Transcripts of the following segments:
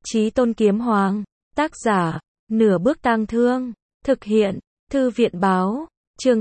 Chí Tôn Kiếm Hoàng, tác giả, Nửa Bước Tang Thương, thực hiện, Thư viện báo, chương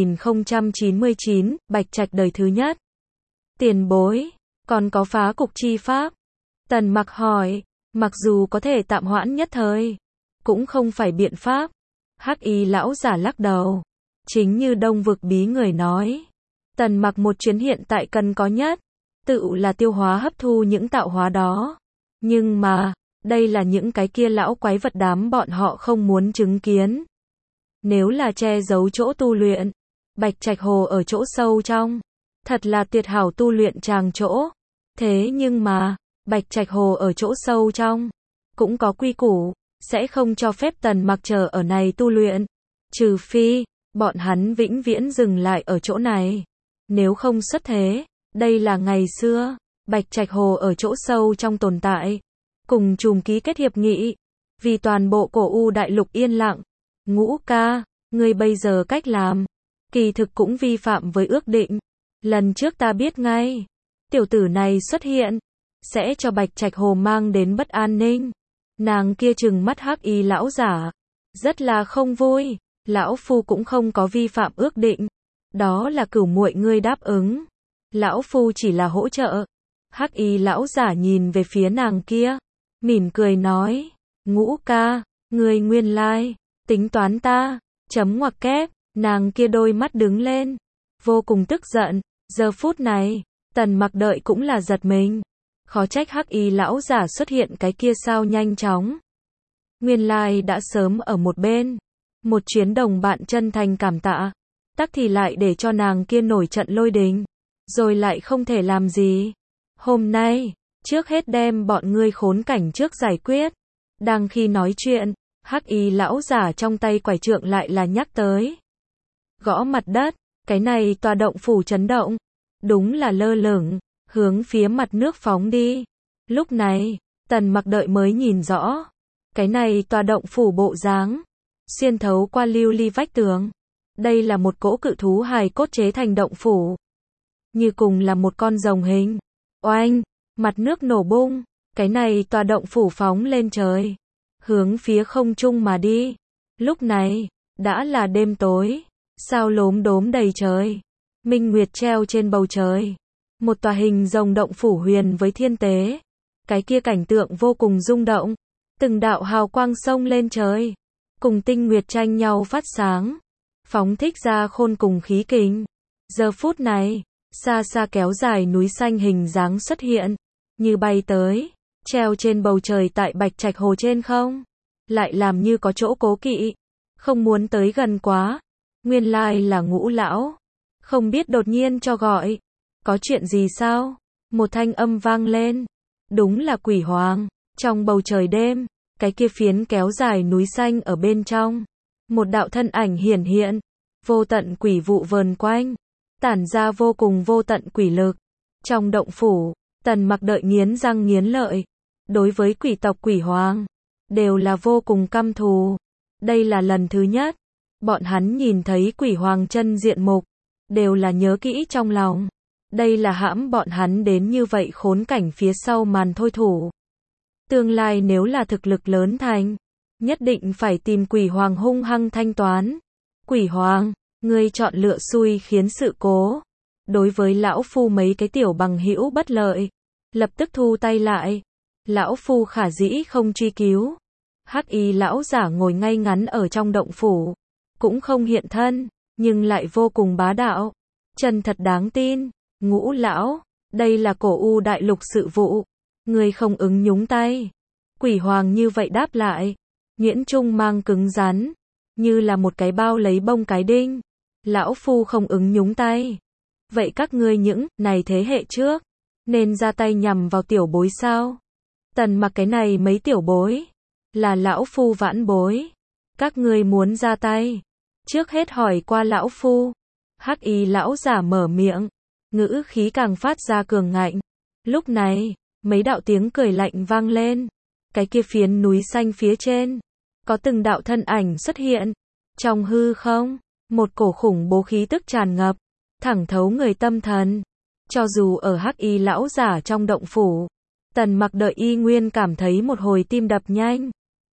2099, Bạch Trạch đời thứ nhất. Tiền bối, còn có phá cục chi pháp? Tần Mặc hỏi, mặc dù có thể tạm hoãn nhất thời, cũng không phải biện pháp. Hắc Y lão giả lắc đầu, chính như Đông Vực Bí người nói, Tần Mặc một chuyến hiện tại cần có nhất, tự là tiêu hóa hấp thu những tạo hóa đó. Nhưng mà, đây là những cái kia lão quái vật đám bọn họ không muốn chứng kiến. Nếu là che giấu chỗ tu luyện, Bạch Trạch Hồ ở chỗ sâu trong, thật là tuyệt hảo tu luyện tràng chỗ. Thế nhưng mà, Bạch Trạch Hồ ở chỗ sâu trong, cũng có quy củ, sẽ không cho phép Tần Mặc chờ ở này tu luyện. Trừ phi, bọn hắn vĩnh viễn dừng lại ở chỗ này. Nếu không xuất thế, đây là ngày xưa, Bạch Trạch Hồ ở chỗ sâu trong tồn tại. Cùng Trùm ký kết hiệp nghị, vì toàn bộ Cổ U đại lục yên lặng. Ngũ ca, ngươi bây giờ cách làm, kỳ thực cũng vi phạm với ước định. Lần trước ta biết ngay, tiểu tử này xuất hiện, sẽ cho Bạch Trạch Hồ mang đến bất an ninh. Nàng kia trừng mắt Hắc Y lão giả, rất là không vui. Lão phu cũng không có vi phạm ước định, đó là Cửu muội ngươi đáp ứng. Lão phu chỉ là hỗ trợ. Hắc Y lão giả nhìn về phía nàng kia, mỉm cười nói, Ngũ ca, ngươi nguyên lai tính toán ta, chấm ngoặc kép. Nàng kia đôi mắt đứng lên, vô cùng tức giận. Giờ phút này, Tần Mặc đợi cũng là giật mình. Khó trách Hắc Y lão giả xuất hiện cái kia sao nhanh chóng. Nguyên lai đã sớm ở một bên. Một chuyến đồng bạn chân thành cảm tạ, tắc thì lại để cho nàng kia nổi trận lôi đình, rồi lại không thể làm gì. Hôm nay, trước hết đem bọn ngươi khốn cảnh trước giải quyết. Đang khi nói chuyện, Hắc Y lão giả trong tay quải trượng lại là nhắc tới. Gõ mặt đất, cái này tòa động phủ chấn động, đúng là lơ lửng, hướng phía mặt nước phóng đi. Lúc này, Tần Mặc đợi mới nhìn rõ, cái này tòa động phủ bộ dáng, xuyên thấu qua lưu ly vách tường. Đây là một cỗ cự thú hài cốt chế thành động phủ, như cùng là một con rồng hình. Oanh, mặt nước nổ bung, cái này tòa động phủ phóng lên trời, hướng phía không trung mà đi. Lúc này, đã là đêm tối, sao lốm đốm đầy trời, minh nguyệt treo trên bầu trời. Một tòa hình rồng động phủ huyền với thiên tế, cái kia cảnh tượng vô cùng rung động. Từng đạo hào quang sông lên trời, cùng tinh nguyệt tranh nhau phát sáng, phóng thích ra khôn cùng khí kình. Giờ phút này, xa xa kéo dài núi xanh hình dáng xuất hiện, như bay tới, treo trên bầu trời tại Bạch Trạch Hồ trên không, lại làm như có chỗ cố kỵ, không muốn tới gần quá. Nguyên lai là Ngũ lão, không biết đột nhiên cho gọi, có chuyện gì sao? Một thanh âm vang lên, đúng là Quỷ Hoàng. Trong bầu trời đêm, cái kia phiến kéo dài núi xanh ở bên trong, một đạo thân ảnh hiển hiện, vô tận quỷ vụ vờn quanh, tản ra vô cùng vô tận quỷ lực. Trong động phủ, Tần Mặc đợi nghiến răng nghiến lợi, đối với quỷ tộc Quỷ Hoàng, đều là vô cùng căm thù. Đây là lần thứ nhất, bọn hắn nhìn thấy Quỷ Hoàng chân diện mục, đều là nhớ kỹ trong lòng. Đây là hãm bọn hắn đến như vậy khốn cảnh phía sau màn thôi thủ. Tương lai nếu là thực lực lớn thành, nhất định phải tìm Quỷ Hoàng hung hăng thanh toán. Quỷ Hoàng, ngươi chọn lựa xui khiến sự cố. Đối với lão phu mấy cái tiểu bằng hữu bất lợi, lập tức thu tay lại. Lão phu khả dĩ không truy cứu. Hắc Y lão giả ngồi ngay ngắn ở trong động phủ, cũng không hiện thân, nhưng lại vô cùng bá đạo, chân thật đáng tin. Ngũ lão, đây là Cổ U đại lục sự vụ, ngươi không ứng nhúng tay. Quỷ Hoàng như vậy đáp lại, nhuyễn trung mang cứng rắn, như là một cái bao lấy bông cái đinh. Lão phu không ứng nhúng tay. Vậy các ngươi những này thế hệ trước, nên ra tay nhằm vào tiểu bối sao? Tần Mặc cái này mấy tiểu bối, là lão phu vãn bối. Các ngươi muốn ra tay, trước hết hỏi qua lão phu. Hắc Y lão giả mở miệng, ngữ khí càng phát ra cường ngạnh. Lúc này, mấy đạo tiếng cười lạnh vang lên. Cái kia phiến núi xanh phía trên, có từng đạo thân ảnh xuất hiện. Trong hư không, một cổ khủng bố khí tức tràn ngập, thẳng thấu người tâm thần. Cho dù ở Hắc Y lão giả trong động phủ, Tần Mặc đợi y nguyên cảm thấy một hồi tim đập nhanh.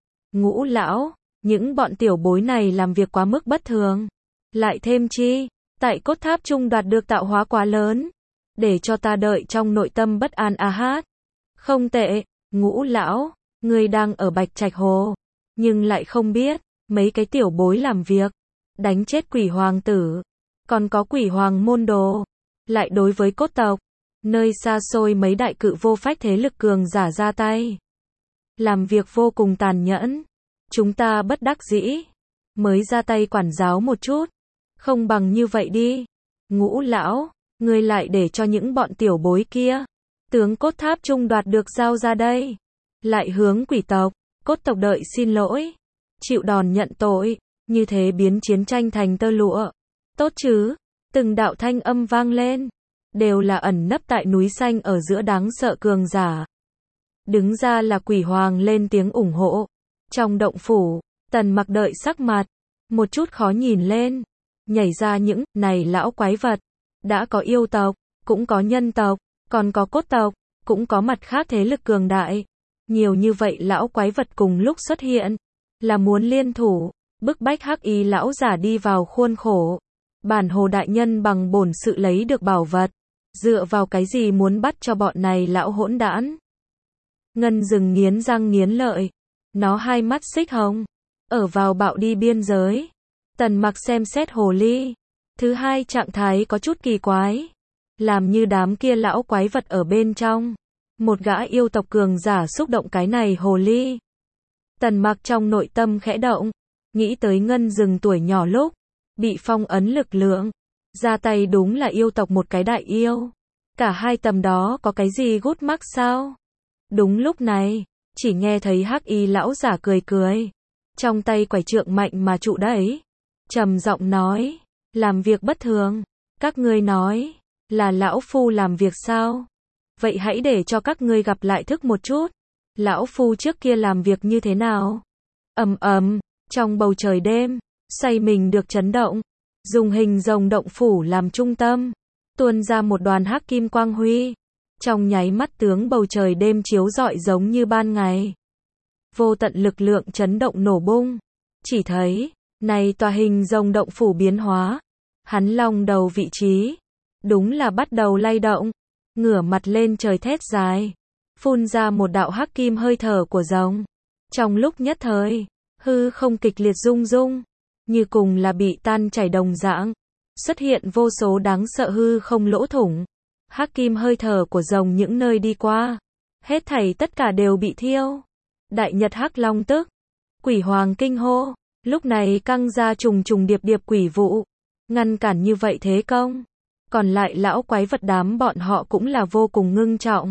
Ngũ lão, những bọn tiểu bối này làm việc quá mức bất thường. Lại thêm chi, tại cốt tháp trung đoạt được tạo hóa quá lớn. Để cho ta đợi trong nội tâm bất an a hát. Không tệ, Ngũ lão, ngươi đang ở Bạch Trạch Hồ. Nhưng lại không biết, mấy cái tiểu bối làm việc. Đánh chết quỷ hoàng tử. Còn có quỷ hoàng môn đồ. Lại đối với cốt tộc. Nơi xa xôi mấy đại cự vô phách thế lực cường giả ra tay. Làm việc vô cùng tàn nhẫn. Chúng ta bất đắc dĩ. Mới ra tay quản giáo một chút. Không bằng như vậy đi. Ngũ lão, ngươi lại để cho những bọn tiểu bối kia. Tướng cốt tháp trung đoạt được giao ra đây. Lại hướng quỷ tộc, cốt tộc đợi xin lỗi. Chịu đòn nhận tội. Như thế biến chiến tranh thành tơ lụa. Tốt chứ. Từng đạo thanh âm vang lên. Đều là ẩn nấp tại núi xanh ở giữa đáng sợ cường giả. Đứng ra là quỷ hoàng lên tiếng ủng hộ. Trong động phủ, Tần Mặc đợi sắc mặt. Một chút khó nhìn lên. Nhảy ra những này lão quái vật. Đã có yêu tộc, cũng có nhân tộc, còn có cốt tộc, cũng có mặt khác thế lực cường đại. Nhiều như vậy lão quái vật cùng lúc xuất hiện. Là muốn liên thủ, bức bách Hắc Y lão giả đi vào khuôn khổ. Bản hồ đại nhân bằng bổn sự lấy được bảo vật. Dựa vào cái gì muốn bắt cho bọn này lão hỗn đản? Ngân Dừng nghiến răng nghiến lợi. Nó hai mắt xích hồng. Ở vào bạo đi biên giới. Tần Mặc xem xét hồ ly. Thứ hai trạng thái có chút kỳ quái. Làm như đám kia lão quái vật ở bên trong. Một gã yêu tộc cường giả xúc động cái này hồ ly. Tần Mặc trong nội tâm khẽ động. Nghĩ tới Ngân Dừng tuổi nhỏ lúc. Bị phong ấn lực lượng. Ra tay đúng là yêu tộc một cái đại yêu. Cả hai tầm đó có cái gì gút mắc sao? Đúng lúc này, chỉ nghe thấy Hắc Y lão giả cười cười. Trong tay quải trượng mạnh mà trụ đẩy. Trầm giọng nói, làm việc bất thường. Các ngươi nói, là lão phu làm việc sao? Vậy hãy để cho các ngươi gặp lại thức một chút. Lão phu trước kia làm việc như thế nào? Ầm ầm, trong bầu trời đêm, say mình được chấn động. Dùng hình rồng động phủ làm trung tâm. Tuôn ra một đoàn hắc kim quang huy. Trong nháy mắt tướng bầu trời đêm chiếu rọi giống như ban ngày. Vô tận lực lượng chấn động nổ bung. Chỉ thấy, này tòa hình rồng động phủ biến hóa. Hắn long đầu vị trí. Đúng là bắt đầu lay động. Ngửa mặt lên trời thét dài. Phun ra một đạo hắc kim hơi thở của rồng. Trong lúc nhất thời, hư không kịch liệt rung rung. Như cùng là bị tan chảy đồng dạng. Xuất hiện vô số đáng sợ hư không lỗ thủng. Hắc kim hơi thở của rồng những nơi đi qua. Hết thảy tất cả đều bị thiêu. Đại nhật hắc long tức. Quỷ hoàng kinh hô. Lúc này căng ra trùng trùng điệp điệp quỷ vụ. Ngăn cản như vậy thế công. Còn lại lão quái vật đám bọn họ cũng là vô cùng ngưng trọng.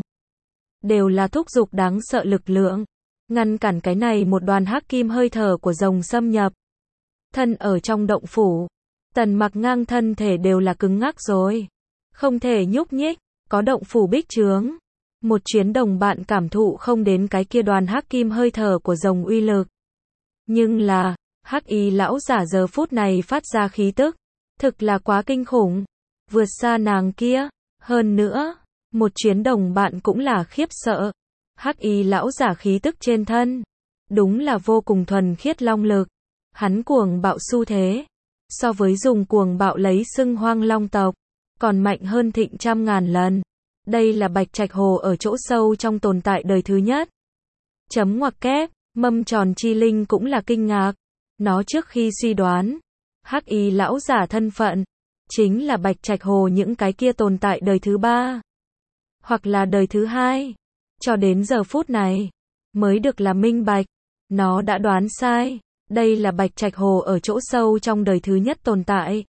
Đều là thúc giục đáng sợ lực lượng. Ngăn cản cái này một đoàn hắc kim hơi thở của rồng xâm nhập. Thân ở trong động phủ. Tần Mặc ngang thân thể đều là cứng ngắc rồi. Không thể nhúc nhích. Có động phủ bích trướng. Một chuyến đồng bạn cảm thụ không đến cái kia đoàn hắc kim hơi thở của rồng uy lực. Nhưng là, Hắc Y lão giả giờ phút này phát ra khí tức. Thực là quá kinh khủng. Vượt xa nàng kia. Hơn nữa, một chuyến đồng bạn cũng là khiếp sợ. Hắc Y lão giả khí tức trên thân. Đúng là vô cùng thuần khiết long lực. Hắn cuồng bạo xu thế. So với dùng cuồng bạo lấy xưng Hoang Long tộc. Còn mạnh hơn Thịnh trăm ngàn lần. Đây là Bạch Trạch Hồ ở chỗ sâu trong tồn tại đời thứ nhất. Chấm ngoặc kép, mâm tròn chi linh cũng là kinh ngạc. Nó trước khi suy đoán. Hắc Y lão giả thân phận. Chính là Bạch Trạch Hồ những cái kia tồn tại đời thứ ba. Hoặc là đời thứ hai. Cho đến giờ phút này. Mới được là minh bạch. Nó đã đoán sai. Đây là Bạch Trạch Hồ ở chỗ sâu trong đời thứ nhất tồn tại.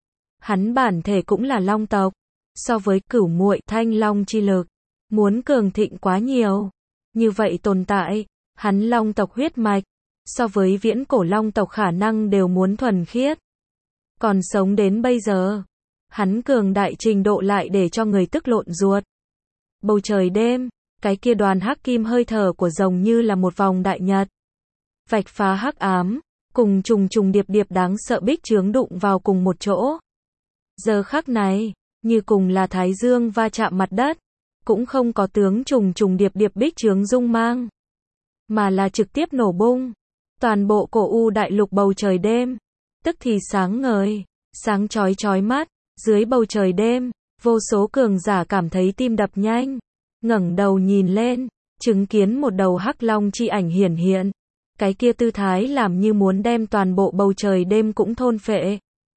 Hắn bản thể cũng là long tộc. So với Cửu Muội Thanh Long chi lực. Muốn cường thịnh quá nhiều. Như vậy tồn tại. Hắn long tộc huyết mạch. So với viễn cổ long tộc khả năng đều muốn thuần khiết. Còn sống đến bây giờ. Hắn cường đại trình độ lại để cho người tức lộn ruột. Bầu trời đêm. Cái kia đoàn hắc kim hơi thở của rồng như là một vòng đại nhật. Vạch phá hắc ám. Cùng trùng trùng điệp điệp đáng sợ bích chướng đụng vào cùng một chỗ. Giờ khắc này. Như cùng là thái dương va chạm mặt đất. cũng không có tướng trùng trùng điệp điệp bích chướng dung mang, mà là trực tiếp nổ bung. Toàn bộ cổ u đại lục bầu trời đêm, tức thì sáng ngời, sáng chói chói mắt, dưới bầu trời đêm, vô số cường giả cảm thấy tim đập nhanh, ngẩng đầu nhìn lên, chứng kiến một đầu hắc long chi ảnh hiển hiện. Cái kia tư thái làm như muốn đem toàn bộ bầu trời đêm cũng thôn phệ.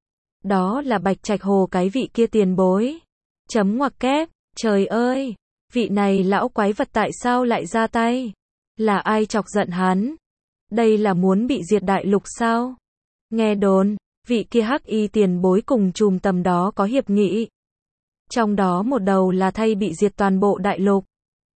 Đó là Bạch Trạch Hồ cái vị kia tiền bối. Chấm ngoặc kép, trời ơi, vị này lão quái vật tại sao lại ra tay? Là ai chọc giận hắn? Đây là muốn bị diệt đại lục sao? Nghe đồn, vị kia hắc y tiền bối cùng chùm tầm đó có hiệp nghị. Trong đó một đầu là thay bị diệt toàn bộ đại lục.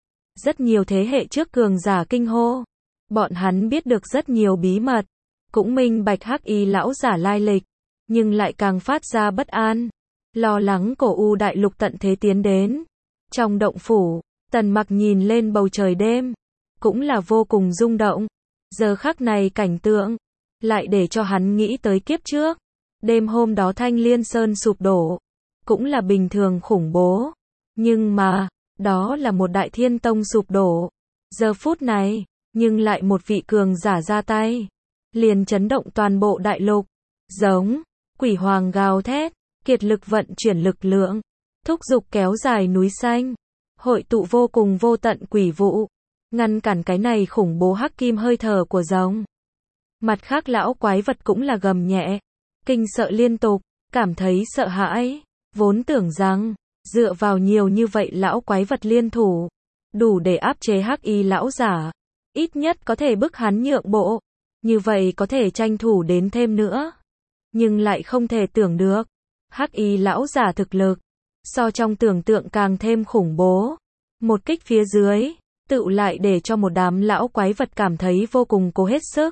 Rất nhiều thế hệ trước cường giả kinh hô. Bọn hắn biết được rất nhiều bí mật, cũng minh bạch hắc y lão giả lai lịch, nhưng lại càng phát ra bất an, lo lắng cổ u đại lục tận thế tiến đến. Trong động phủ, Tần Mặc nhìn lên bầu trời đêm, cũng là vô cùng rung động. Giờ khắc này cảnh tượng, lại để cho hắn nghĩ tới kiếp trước. Đêm hôm đó Thanh Liên Sơn sụp đổ, cũng là bình thường khủng bố. Nhưng mà, đó là một đại thiên tông sụp đổ. Giờ phút này, nhưng lại một vị cường giả ra tay, liền chấn động toàn bộ đại lục. Giống, quỷ hoàng gào thét, kiệt lực vận chuyển lực lượng, thúc giục kéo dài núi xanh, hội tụ vô cùng vô tận quỷ vụ, ngăn cản cái này khủng bố hắc kim hơi thở của rồng. Mặt khác lão quái vật cũng là gầm nhẹ, kinh sợ liên tục, cảm thấy sợ hãi, vốn tưởng rằng, dựa vào nhiều như vậy lão quái vật liên thủ, đủ để áp chế hắc y lão giả, ít nhất có thể bức hắn nhượng bộ, như vậy có thể tranh thủ đến thêm nữa. Nhưng lại không thể tưởng được, hắc y lão giả thực lực, so trong tưởng tượng càng thêm khủng bố. Một kích phía dưới, tựu lại để cho một đám lão quái vật cảm thấy vô cùng cố hết sức.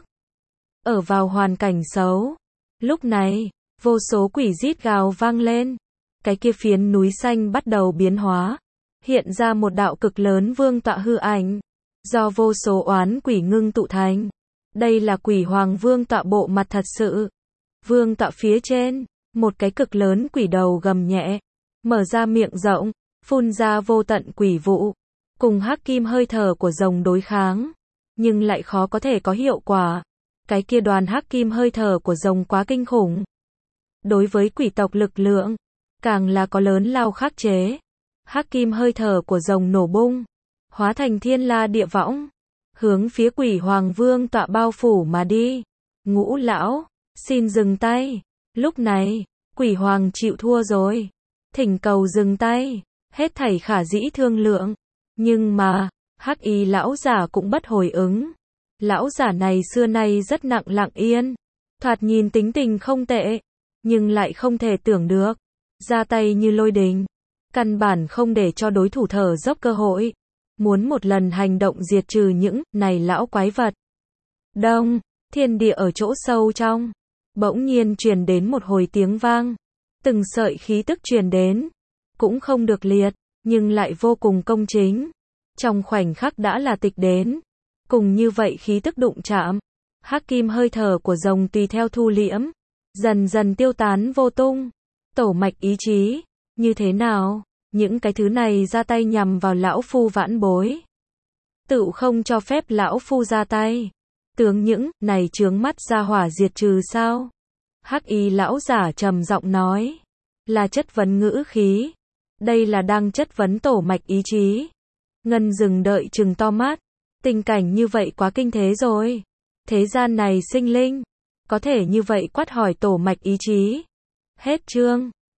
Ở vào hoàn cảnh xấu. Lúc này, vô số quỷ rít gào vang lên. Cái kia phiến núi xanh bắt đầu biến hóa. Hiện ra một đạo cực lớn vương tọa hư ảnh. Do vô số oán quỷ ngưng tụ thành. Đây là quỷ hoàng vương tọa bộ mặt thật sự. Vương tọa phía trên, một cái cực lớn quỷ đầu gầm nhẹ. Mở ra miệng rộng, phun ra vô tận quỷ vụ. Cùng hắc kim hơi thở của rồng đối kháng. Nhưng lại khó có thể có hiệu quả. Cái kia đoàn hắc kim hơi thở của rồng quá kinh khủng. Đối với quỷ tộc lực lượng, càng là có lớn lao khắc chế. Hắc kim hơi thở của rồng nổ bung, hóa thành thiên la địa võng, hướng phía quỷ hoàng vương tọa bao phủ mà đi. Ngũ lão, xin dừng tay. Lúc này, quỷ hoàng chịu thua rồi. Thỉnh cầu dừng tay, hết thảy khả dĩ thương lượng. Nhưng mà, hắc y lão giả cũng bất hồi ứng. Lão giả này xưa nay rất lặng yên, thoạt nhìn tính tình không tệ, nhưng lại không thể tưởng được, ra tay như lôi đình, căn bản không để cho đối thủ thở dốc cơ hội, muốn một lần hành động diệt trừ những này lão quái vật. Đông, thiên địa ở chỗ sâu trong, bỗng nhiên truyền đến một hồi tiếng vang, từng sợi khí tức truyền đến, cũng không được liệt, nhưng lại vô cùng công chính. Trong khoảnh khắc đã là tịch đến. Cùng như vậy khí tức đụng chạm, hắc kim hơi thở của rồng tùy theo thu liễm, dần dần tiêu tán vô tung. Tổ mạch ý chí, như thế nào? Những cái thứ này ra tay nhằm vào lão phu vãn bối. Tự không cho phép lão phu ra tay. Tướng những này chướng mắt ra hỏa diệt trừ sao? Hắc y lão giả trầm giọng nói, là chất vấn ngữ khí. Đây là đang chất vấn tổ mạch ý chí. Ngân dừng đợi trừng to mắt. Tình cảnh như vậy quá kinh thế rồi. Thế gian này sinh linh, có thể như vậy quát hỏi tổ mạch ý chí. Hết chương.